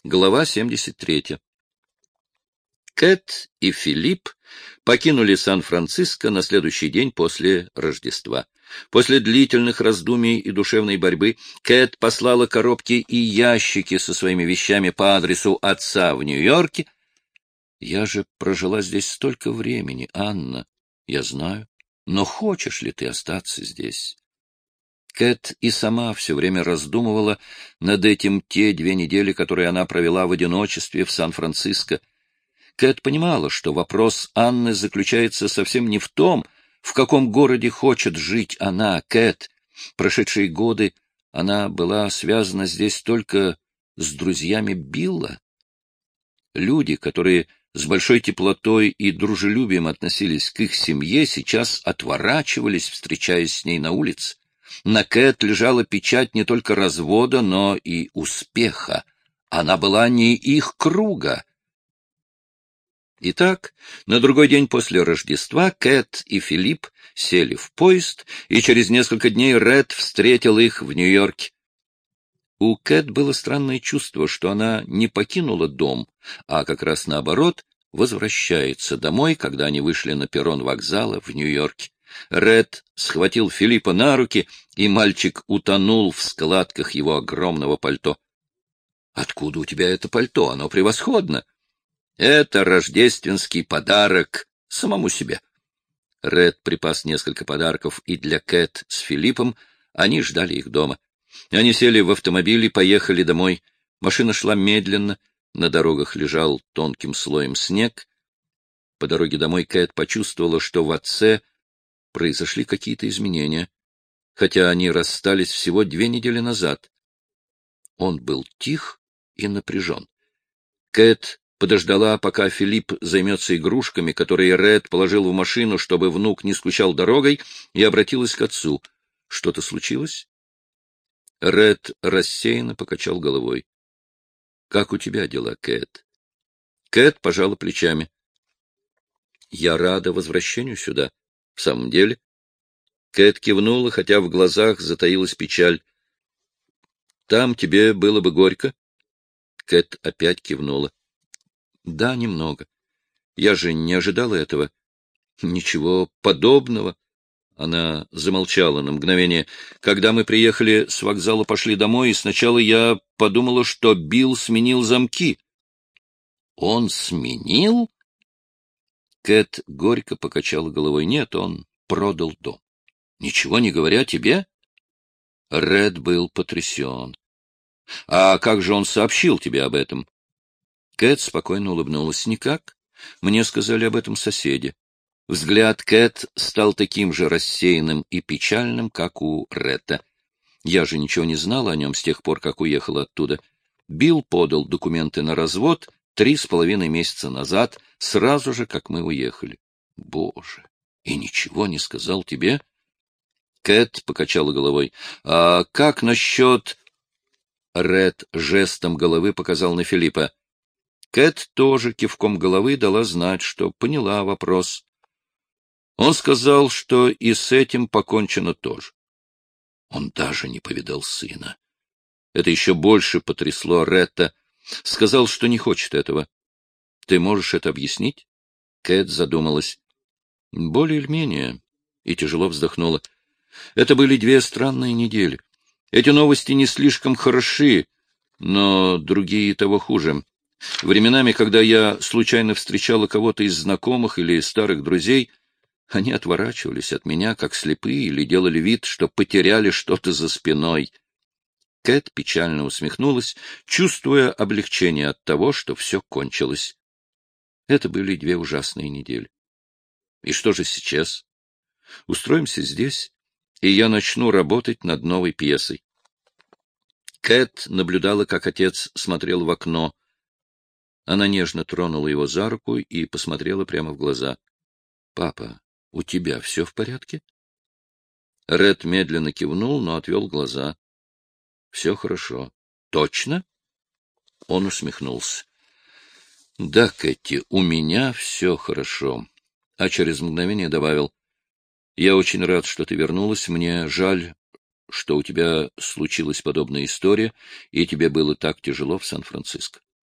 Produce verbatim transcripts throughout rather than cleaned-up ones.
Глава семьдесят третья. Кэт и Филипп покинули Сан-Франциско на следующий день после Рождества. После длительных раздумий и душевной борьбы Кэт послала коробки и ящики со своими вещами по адресу отца в Нью-Йорке. «Я же прожила здесь столько времени, Анна, я знаю, но хочешь ли ты остаться здесь?» Кэт и сама все время раздумывала над этим те две недели, которые она провела в одиночестве в Сан-Франциско. Кэт понимала, что вопрос Анны заключается совсем не в том, в каком городе хочет жить она, Кэт. Прошедшие годы она была связана здесь только с друзьями Билла. Люди, которые с большой теплотой и дружелюбием относились к их семье, сейчас отворачивались, встречаясь с ней на улице. На Кэт лежала печать не только развода, но и успеха. Она была не их круга. Итак, на другой день после Рождества Кэт и Филипп сели в поезд, и через несколько дней Ред встретил их в Нью-Йорке. У Кэт было странное чувство, что она не покинула дом, а как раз наоборот возвращается домой, когда они вышли на перрон вокзала в Нью-Йорке. Ред схватил Филиппа на руки, и мальчик утонул в складках его огромного пальто. — Откуда у тебя это пальто? Оно превосходно! — Это рождественский подарок самому себе. Ред припас несколько подарков и для Кэт с Филиппом. Они ждали их дома. Они сели в автомобиль и поехали домой. Машина шла медленно, на дорогах лежал тонким слоем снег. По дороге домой Кэт почувствовала, что в отце произошли какие-то изменения, хотя они расстались всего две недели назад. Он был тих и напряжен. Кэт подождала, пока Филипп займется игрушками, которые Ред положил в машину, чтобы внук не скучал дорогой, и обратилась к отцу. — Что-то случилось? Ред рассеянно покачал головой. — Как у тебя дела, Кэт? Кэт пожала плечами. — Я рада возвращению сюда. — В самом деле? Кэт кивнула, хотя в глазах затаилась печаль. — Там тебе было бы горько? Кэт опять кивнула. — Да, немного. Я же не ожидала этого. Ничего подобного. Она замолчала на мгновение. Когда мы приехали с вокзала, пошли домой, и сначала я подумала, что Билл сменил замки. — Он сменил? Кэт горько покачала головой. — Нет, он продал дом. — Ничего не говоря тебе? Ред был потрясен. — А как же он сообщил тебе об этом? Кэт спокойно улыбнулась. — Никак. Мне сказали об этом соседи. Взгляд Кэт стал таким же рассеянным и печальным, как у Ретта. Я же ничего не знала о нем с тех пор, как уехала оттуда. Билл подал документы на развод три с половиной месяца назад, сразу же, как мы уехали. Боже! И ничего не сказал тебе? Кэт покачала головой. — А как насчет... Ред жестом головы показал на Филиппа. Кэт тоже кивком головы дала знать, что поняла вопрос. Он сказал, что и с этим покончено тоже. Он даже не повидал сына. Это еще больше потрясло Ретта. Сказал, что не хочет этого. Ты можешь это объяснить? Кэт задумалась. Более или менее. И тяжело вздохнула. Это были две странные недели. Эти новости не слишком хороши, но другие того хуже. Временами, когда я случайно встречала кого-то из знакомых или старых друзей, они отворачивались от меня, как слепые, или делали вид, что потеряли что-то за спиной. Кэт печально усмехнулась, чувствуя облегчение от того, что все кончилось. Это были две ужасные недели. И что же сейчас? Устроимся здесь, и я начну работать над новой пьесой. Кэт наблюдала, как отец смотрел в окно. Она нежно тронула его за руку и посмотрела прямо в глаза. — Папа, у тебя все в порядке? Ред медленно кивнул, но отвел глаза. — Все хорошо. — Точно? Он усмехнулся. — Да, Кэти, у меня все хорошо. А через мгновение добавил. — Я очень рад, что ты вернулась. Мне жаль, что у тебя случилась подобная история, и тебе было так тяжело в Сан-Франциско.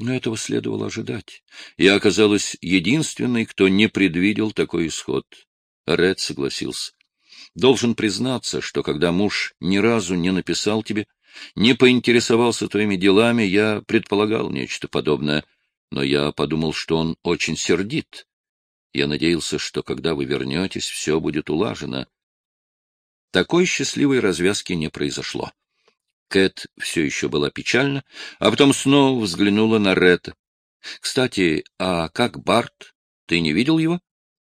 Но этого следовало ожидать. Я оказалась единственной, кто не предвидел такой исход. Ред согласился. Должен признаться, что когда муж ни разу не написал тебе, не поинтересовался твоими делами, я предполагал нечто подобное, но я подумал, что он очень сердит. Я надеялся, что когда вы вернетесь, все будет улажено. Такой счастливой развязки не произошло. Кэт все еще была печальна, а потом снова взглянула на Ретта. — Кстати, а как Барт? Ты не видел его?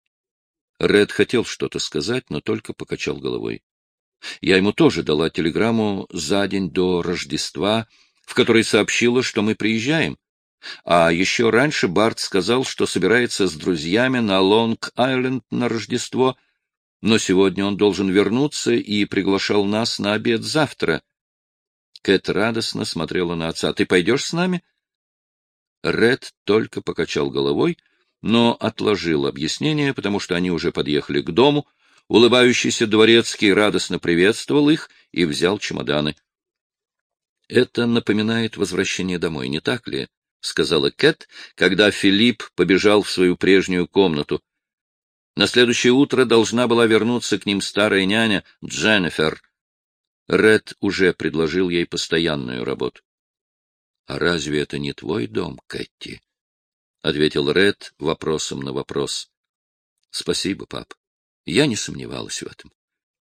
Ред хотел что-то сказать, но только покачал головой. Я ему тоже дала телеграмму за день до Рождества, в которой сообщила, что мы приезжаем. А еще раньше Барт сказал, что собирается с друзьями на Лонг-Айленд на Рождество, но сегодня он должен вернуться и приглашал нас на обед завтра. Кэт радостно смотрела на отца. — Ты пойдешь с нами? Ред только покачал головой, но отложил объяснение, потому что они уже подъехали к дому. Улыбающийся дворецкий радостно приветствовал их и взял чемоданы. — Это напоминает возвращение домой, не так ли? — сказала Кэт, когда Филипп побежал в свою прежнюю комнату. На следующее утро должна была вернуться к ним старая няня Дженнифер. Ред уже предложил ей постоянную работу. — А разве это не твой дом, Кэти? — ответил Ред вопросом на вопрос. — Спасибо, пап. Я не сомневалась в этом.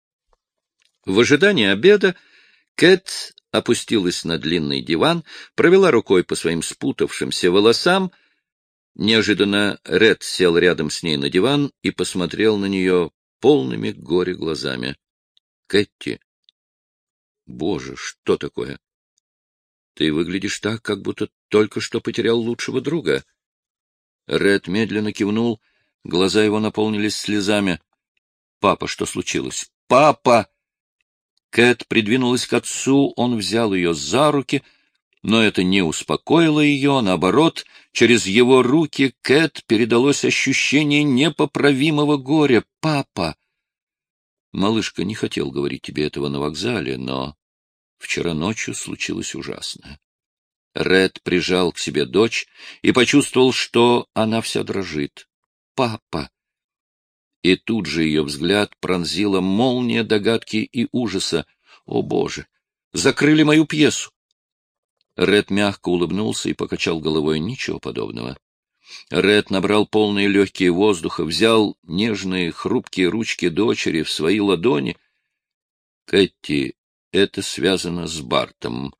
В ожидании обеда Кэт опустилась на длинный диван, провела рукой по своим спутавшимся волосам. Неожиданно Ред сел рядом с ней на диван и посмотрел на нее полными горя глазами. — Кэти, боже, что такое? Ты выглядишь так, как будто только что потерял лучшего друга. Ред медленно кивнул, глаза его наполнились слезами. — Папа, что случилось? — Папа! Кэт придвинулась к отцу, он взял ее за руки, но это не успокоило ее, наоборот, через его руки Кэт передалось ощущение непоправимого горя. — Папа! Малышка не хотел говорить тебе этого на вокзале, но вчера ночью случилось ужасное. Ред прижал к себе дочь и почувствовал, что она вся дрожит. — Папа! И тут же ее взгляд пронзила молния догадки и ужаса. О, Боже! Закрыли мою пьесу! Ред мягко улыбнулся и покачал головой. Ничего подобного. Ред набрал полные легкие воздуха, взял нежные хрупкие ручки дочери в свои ладони. — Кэти, это связано с Бартом.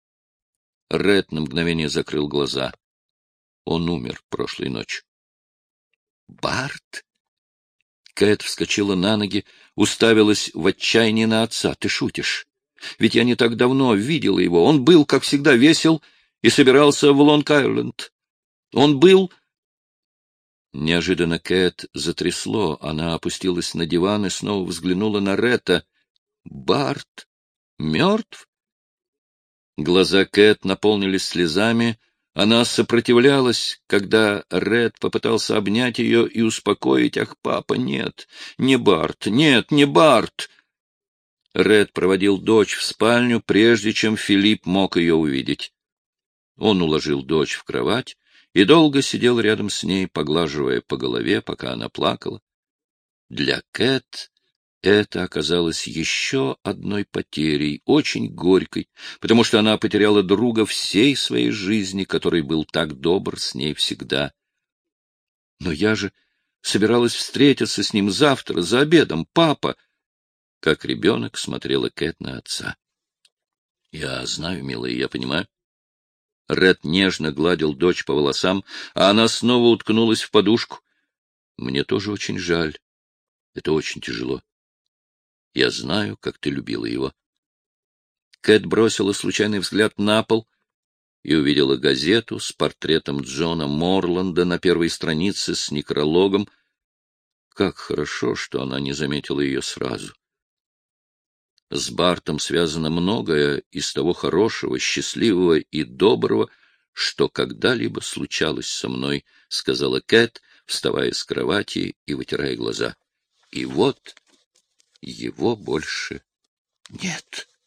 Ред на мгновение закрыл глаза. Он умер прошлой ночью. — Барт? Кэт вскочила на ноги, уставилась в отчаянии на отца. — Ты шутишь? Ведь я не так давно видела его. Он был, как всегда, весел и собирался в Лонг-Айленд. Он был... Неожиданно Кэт затрясло. Она опустилась на диван и снова взглянула на Ретта. — Барт мертв? Глаза Кэт наполнились слезами. Она сопротивлялась, когда Ред попытался обнять ее и успокоить. — Ах, папа, нет, не Барт, нет, не Барт! Ред проводил дочь в спальню, прежде чем Филипп мог ее увидеть. Он уложил дочь в кровать и долго сидел рядом с ней, поглаживая по голове, пока она плакала. Для Кэт это оказалось еще одной потерей, очень горькой, потому что она потеряла друга всей своей жизни, который был так добр с ней всегда. Но я же собиралась встретиться с ним завтра, за обедом, папа! Как ребенок смотрела Кэт на отца. — Я знаю, милая, я понимаю. Ред нежно гладил дочь по волосам, а она снова уткнулась в подушку. — Мне тоже очень жаль. Это очень тяжело. Я знаю, как ты любила его. Кэт бросила случайный взгляд на пол и увидела газету с портретом Джона Морланда на первой странице с некрологом. Как хорошо, что она не заметила ее сразу. С Бартом связано многое из того хорошего, счастливого и доброго, что когда-либо случалось со мной, — сказала Кэт, вставая с кровати и вытирая глаза. И вот его больше нет.